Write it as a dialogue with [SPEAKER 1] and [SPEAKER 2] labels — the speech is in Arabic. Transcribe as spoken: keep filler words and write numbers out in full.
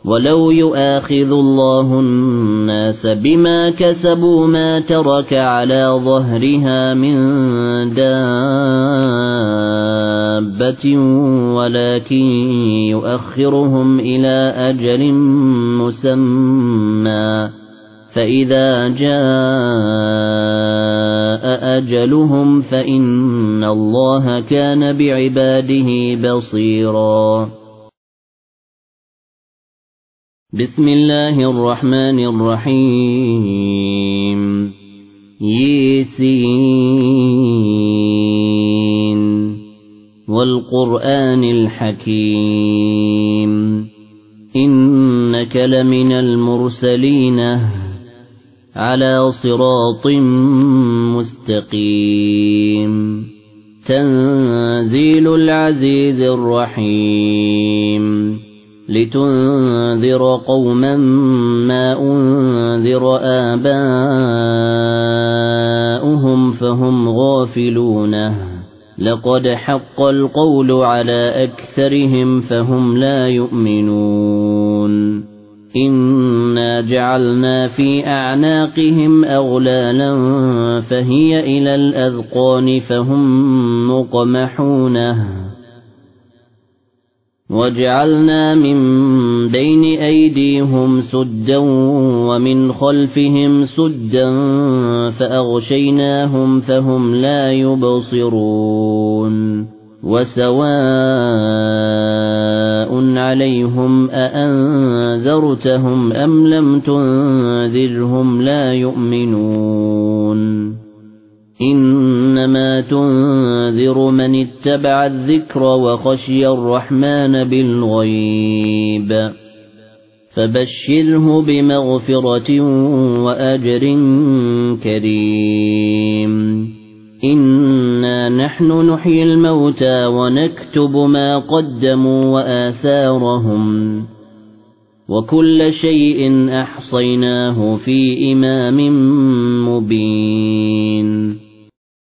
[SPEAKER 1] ولو يؤاخذ الله الناس بما كسبوا ما ترك على ظهرها من دابة ولكن يؤخرهم إلى أجل مسمى فإذا جاء أجلهم فإن الله كان بعباده بصيرا. بسم الله الرحمن الرحيم. ياسين والقرآن الحكيم إنك لمن المرسلين على صراط مستقيم تنزيل العزيز الرحيم لتنذر قوما ما أنذر آباؤهم فهم غافلون لقد حق القول على أكثرهم فهم لا يؤمنون إنا جعلنا في أعناقهم أغلالا فهي إلى الأذقان فهم مقمحون وجعلنا من بين أيديهم سدا ومن خلفهم سدا فأغشيناهم فهم لا يبصرون وسواء عليهم أأنذرتهم أم لم تنذرهم لا يؤمنون إنما تنذر من اتبع الذكر وخشي الرحمن بالغيب فبشره بمغفرة وأجر كريم. إنا نحن نحيي الموتى ونكتب ما قدموا وآثارهم وكل شيء أحصيناه في إمام مبين.